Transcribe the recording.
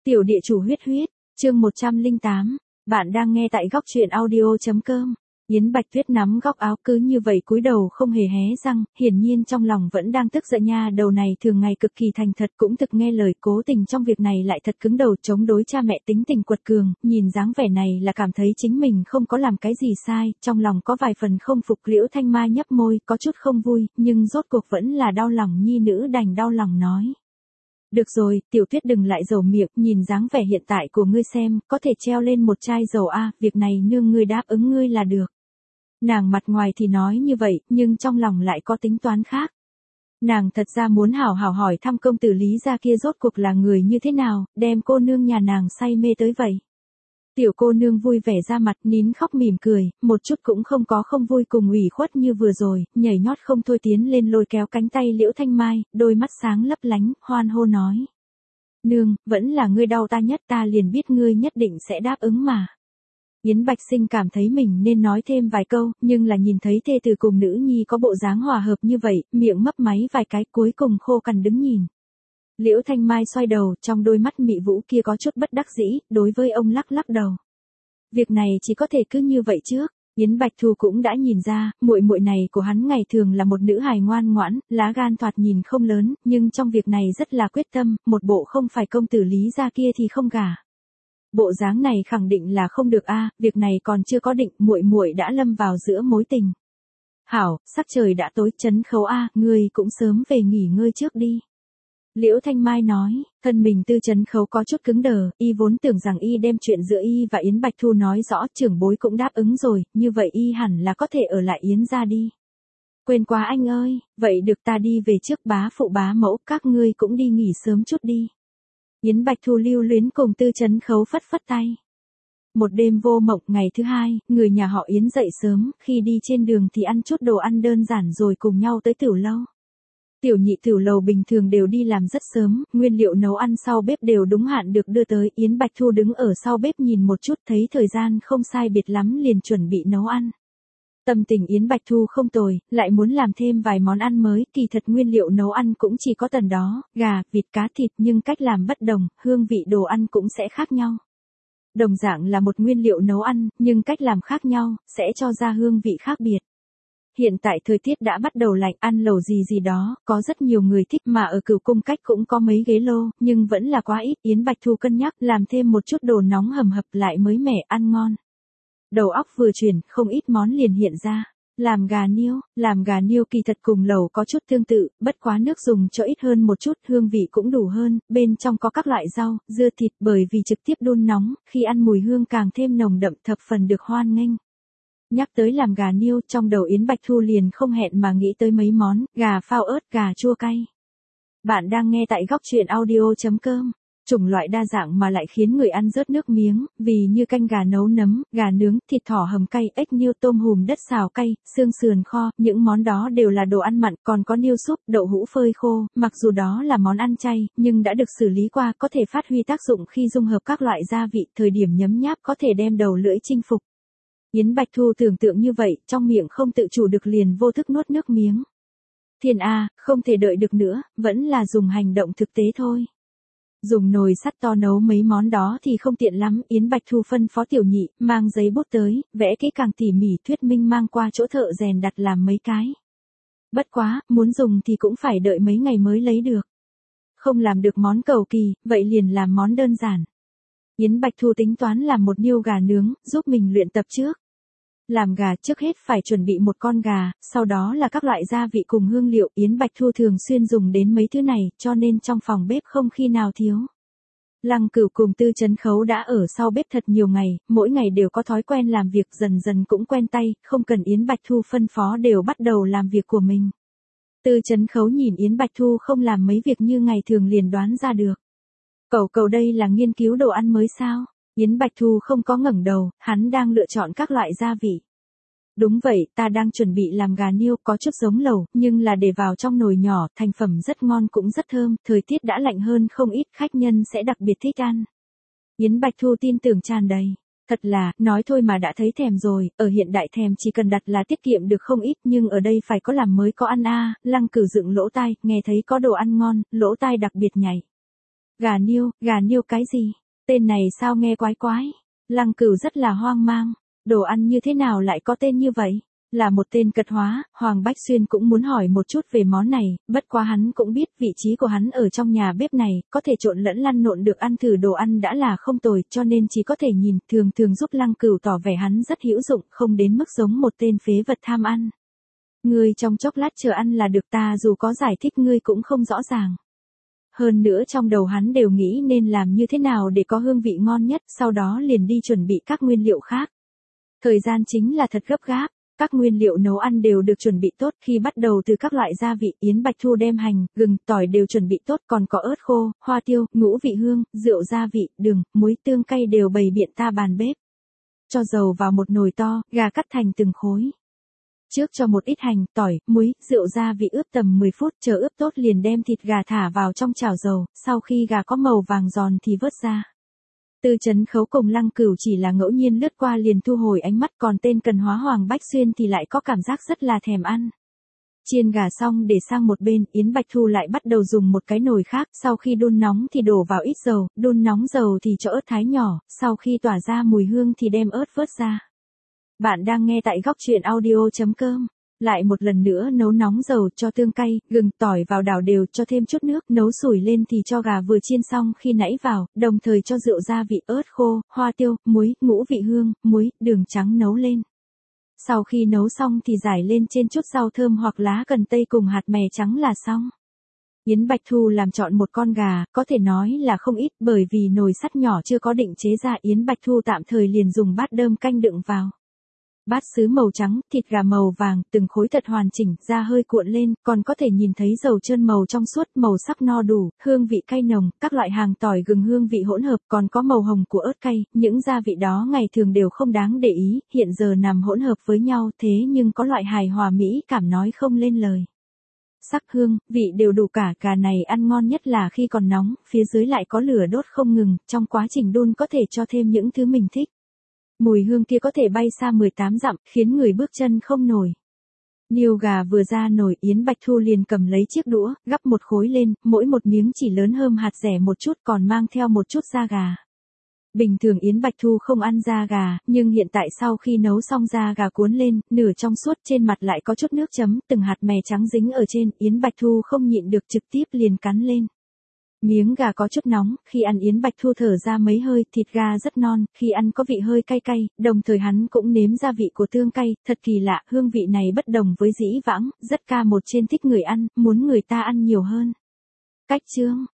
Tiểu địa chủ huyết huyết, chương 108, bạn đang nghe tại góc truyện audio.com. Yến Bạch Tuyết nắm góc áo cứ như vậy cúi đầu không hề hé răng, hiển nhiên trong lòng vẫn đang tức giận nha. Đầu này thường ngày cực kỳ thành thật cũng thực nghe lời, cố tình trong việc này lại thật cứng đầu chống đối cha mẹ, tính tình quật cường, nhìn dáng vẻ này là cảm thấy chính mình không có làm cái gì sai, trong lòng có vài phần không phục. Liễu Thanh Mai nhấp môi, có chút không vui, nhưng rốt cuộc vẫn là đau lòng nhi nữ, đành đau lòng nói. Được rồi, Tiểu Tuyết đừng lại dầu miệng, nhìn dáng vẻ hiện tại của ngươi xem, có thể treo lên một chai dầu a, việc này nương ngươi đáp ứng ngươi là được. Nàng mặt ngoài thì nói như vậy, nhưng trong lòng lại có tính toán khác. Nàng thật ra muốn hảo hảo hỏi thăm công tử Lý gia kia rốt cuộc là người như thế nào, đem cô nương nhà nàng say mê tới vậy. Tiểu cô nương vui vẻ ra mặt, nín khóc mỉm cười, một chút cũng không có không vui cùng ủy khuất như vừa rồi, nhảy nhót không thôi tiến lên lôi kéo cánh tay Liễu Thanh Mai, đôi mắt sáng lấp lánh, hoan hô nói. Nương, vẫn là ngươi đau ta nhất, ta liền biết ngươi nhất định sẽ đáp ứng mà. Yến Bạch Sinh cảm thấy mình nên nói thêm vài câu, nhưng là nhìn thấy thê tử cùng nữ nhi có bộ dáng hòa hợp như vậy, miệng mấp máy vài cái cuối cùng khô cằn đứng nhìn. Liễu Thanh Mai xoay đầu, trong đôi mắt mị vũ kia có chút bất đắc dĩ, đối với ông lắc lắc đầu. Việc này chỉ có thể cứ như vậy trước. Yến Bạch Thu cũng đã nhìn ra, muội muội này của hắn ngày thường là một nữ hài ngoan ngoãn, lá gan thoạt nhìn không lớn, nhưng trong việc này rất là quyết tâm, một bộ không phải công tử Lý gia kia thì không gả. Bộ dáng này khẳng định là không được a, việc này còn chưa có định, muội muội đã lâm vào giữa mối tình. Hảo, sắc trời đã tối, Trấn Khấu a, ngươi cũng sớm về nghỉ ngơi trước đi. Liễu Thanh Mai nói, thân mình Tư Trấn Khấu có chút cứng đờ, y vốn tưởng rằng y đem chuyện giữa y và Yến Bạch Thu nói rõ, trưởng bối cũng đáp ứng rồi, như vậy y hẳn là có thể ở lại Yến gia đi. Quên quá anh ơi, vậy được ta đi về trước, bá phụ bá mẫu, các ngươi cũng đi nghỉ sớm chút đi. Yến Bạch Thu lưu luyến cùng Tư Trấn Khấu phất phất tay. Một đêm vô mộng, ngày thứ hai, người nhà họ Yến dậy sớm, khi đi trên đường thì ăn chút đồ ăn đơn giản rồi cùng nhau tới tiểu lâu. Tiểu nhị tiểu lầu bình thường đều đi làm rất sớm, nguyên liệu nấu ăn sau bếp đều đúng hạn được đưa tới, Yến Bạch Thu đứng ở sau bếp nhìn một chút thấy thời gian không sai biệt lắm liền chuẩn bị nấu ăn. Tâm tình Yến Bạch Thu không tồi, lại muốn làm thêm vài món ăn mới, kỳ thật nguyên liệu nấu ăn cũng chỉ có tần đó, gà, vịt, cá, thịt, nhưng cách làm bất đồng, hương vị đồ ăn cũng sẽ khác nhau. Đồng dạng là một nguyên liệu nấu ăn, nhưng cách làm khác nhau, sẽ cho ra hương vị khác biệt. Hiện tại thời tiết đã bắt đầu lạnh, ăn lẩu gì gì đó, có rất nhiều người thích, mà ở Cửu Cung cách cũng có mấy ghế lô, nhưng vẫn là quá ít. Yến Bạch Thu cân nhắc làm thêm một chút đồ nóng hầm hập lại mới mẻ ăn ngon. Đầu óc vừa chuyển, không ít món liền hiện ra. Làm gà niêu kỳ thật cùng lẩu có chút tương tự, bất quá nước dùng cho ít hơn một chút, hương vị cũng đủ hơn, bên trong có các loại rau, dưa, thịt, bởi vì trực tiếp đun nóng, khi ăn mùi hương càng thêm nồng đậm, thập phần được hoan nghênh. Nhắc tới làm gà niêu, trong đầu Yến Bạch Thu liền không hẹn mà nghĩ tới mấy món, gà phao ớt, gà chua cay. Bạn đang nghe tại góc truyện audio.com. Chủng loại đa dạng mà lại khiến người ăn rớt nước miếng, vì như canh gà nấu nấm, gà nướng, thịt thỏ hầm cay, ếch niêu, tôm hùm đất xào cay, xương sườn kho, những món đó đều là đồ ăn mặn, còn có niêu súp, đậu hũ phơi khô, mặc dù đó là món ăn chay, nhưng đã được xử lý qua, có thể phát huy tác dụng khi dung hợp các loại gia vị, thời điểm nhấm nháp có thể đem đầu lưỡi chinh phục. Yến Bạch Thu tưởng tượng như vậy, trong miệng không tự chủ được liền vô thức nuốt nước miếng. Thiên A, không thể đợi được nữa, vẫn là dùng hành động thực tế thôi. Dùng nồi sắt to nấu mấy món đó thì không tiện lắm, Yến Bạch Thu phân phó tiểu nhị, mang giấy bút tới, vẽ kỹ càng tỉ mỉ, thuyết minh mang qua chỗ thợ rèn đặt làm mấy cái. Bất quá, muốn dùng thì cũng phải đợi mấy ngày mới lấy được. Không làm được món cầu kỳ, vậy liền làm món đơn giản. Yến Bạch Thu tính toán làm một niêu gà nướng, giúp mình luyện tập trước. Làm gà trước hết phải chuẩn bị một con gà, sau đó là các loại gia vị cùng hương liệu, Yến Bạch Thu thường xuyên dùng đến mấy thứ này, cho nên trong phòng bếp không khi nào thiếu. Lăng Cửu cùng Tư Trấn Khấu đã ở sau bếp thật nhiều ngày, mỗi ngày đều có thói quen làm việc, dần dần cũng quen tay, không cần Yến Bạch Thu phân phó đều bắt đầu làm việc của mình. Tư Trấn Khấu nhìn Yến Bạch Thu không làm mấy việc như ngày thường liền đoán ra được. Cậu đây là nghiên cứu đồ ăn mới sao? Yến Bạch Thu không có ngẩng đầu, hắn đang lựa chọn các loại gia vị. Đúng vậy, ta đang chuẩn bị làm gà niêu, có chút giống lẩu, nhưng là để vào trong nồi nhỏ, thành phẩm rất ngon cũng rất thơm, thời tiết đã lạnh hơn không ít, khách nhân sẽ đặc biệt thích ăn. Yến Bạch Thu tin tưởng tràn đầy. Thật là, nói thôi mà đã thấy thèm rồi, ở hiện đại thèm chỉ cần đặt là tiết kiệm được không ít, nhưng ở đây phải có làm mới có ăn a. Lăng Cửu dựng lỗ tai, nghe thấy có đồ ăn ngon, lỗ tai đặc biệt nhảy. Gà niêu cái gì? Tên này sao nghe quái quái? Lăng Cửu rất là hoang mang, đồ ăn như thế nào lại có tên như vậy? Là một tên cật hóa, Hoàng Bách Xuyên cũng muốn hỏi một chút về món này, bất quá hắn cũng biết vị trí của hắn ở trong nhà bếp này, có thể trộn lẫn lăn lộn được ăn thử đồ ăn đã là không tồi, cho nên chỉ có thể nhìn, thường giúp Lăng Cửu tỏ vẻ hắn rất hữu dụng, không đến mức giống một tên phế vật tham ăn. Ngươi trong chốc lát chờ ăn là được, ta dù có giải thích ngươi cũng không rõ ràng. Hơn nữa trong đầu hắn đều nghĩ nên làm như thế nào để có hương vị ngon nhất, sau đó liền đi chuẩn bị các nguyên liệu khác. Thời gian chính là thật gấp gáp, các nguyên liệu nấu ăn đều được chuẩn bị tốt, khi bắt đầu từ các loại gia vị, Yến Bạch Thu đem hành, gừng, tỏi đều chuẩn bị tốt, còn có ớt khô, hoa tiêu, ngũ vị hương, rượu gia vị, đường, muối, tương cay đều bày biện ta bàn bếp. Cho dầu vào một nồi to, gà cắt thành từng khối. Trước cho một ít hành, tỏi, muối, rượu gia vị ướp tầm 10 phút, chờ ướp tốt liền đem thịt gà thả vào trong chảo dầu, sau khi gà có màu vàng giòn thì vớt ra. Tư Chấn Khấu cùng Lăng Cửu chỉ là ngẫu nhiên lướt qua liền thu hồi ánh mắt, còn tên cần hóa Hoàng Bách Xuyên thì lại có cảm giác rất là thèm ăn. Chiên gà xong để sang một bên, Yến Bạch Thu lại bắt đầu dùng một cái nồi khác, sau khi đun nóng thì đổ vào ít dầu, đun nóng dầu thì cho ớt thái nhỏ, sau khi tỏa ra mùi hương thì đem ớt vớt ra. Bạn đang nghe tại góc truyện audio.com. Lại một lần nữa nấu nóng dầu, cho tương cay, gừng, tỏi vào đảo đều, cho thêm chút nước, nấu sủi lên thì cho gà vừa chiên xong khi nãy vào, đồng thời cho rượu gia vị, ớt khô, hoa tiêu, muối, ngũ vị hương, muối, đường trắng nấu lên. Sau khi nấu xong thì rải lên trên chút rau thơm hoặc lá cần tây cùng hạt mè trắng là xong. Yến Bạch Thu làm chọn một con gà, có thể nói là không ít, bởi vì nồi sắt nhỏ chưa có định chế ra, Yến Bạch Thu tạm thời liền dùng bát đơm canh đựng vào. Bát sứ màu trắng, thịt gà màu vàng, từng khối thật hoàn chỉnh, da hơi cuộn lên, còn có thể nhìn thấy dầu trơn màu trong suốt, màu sắc no đủ, hương vị cay nồng, các loại hàng tỏi gừng hương vị hỗn hợp, còn có màu hồng của ớt cay, những gia vị đó ngày thường đều không đáng để ý, hiện giờ nằm hỗn hợp với nhau, thế nhưng có loại hài hòa mỹ cảm nói không lên lời. Sắc hương, vị đều đủ cả, gà này ăn ngon nhất là khi còn nóng, phía dưới lại có lửa đốt không ngừng, trong quá trình đun có thể cho thêm những thứ mình thích. Mùi hương kia có thể bay xa 18 dặm, khiến người bước chân không nổi. Niêu gà vừa ra nồi, Yến Bạch Thu liền cầm lấy chiếc đũa, gắp một khối lên, mỗi một miếng chỉ lớn hơn hạt dẻ một chút, còn mang theo một chút da gà. Bình thường Yến Bạch Thu không ăn da gà, nhưng hiện tại sau khi nấu xong da gà cuốn lên, nửa trong suốt, trên mặt lại có chút nước chấm, từng hạt mè trắng dính ở trên, Yến Bạch Thu không nhịn được trực tiếp liền cắn lên. Miếng gà có chút nóng, khi ăn Yến Bạch Thu thở ra mấy hơi, thịt gà rất non, khi ăn có vị hơi cay cay, đồng thời hắn cũng nếm gia vị của tương cay, thật kỳ lạ, hương vị này bất đồng với dĩ vãng, rất ca một trên thích người ăn, muốn người ta ăn nhiều hơn. Cách chương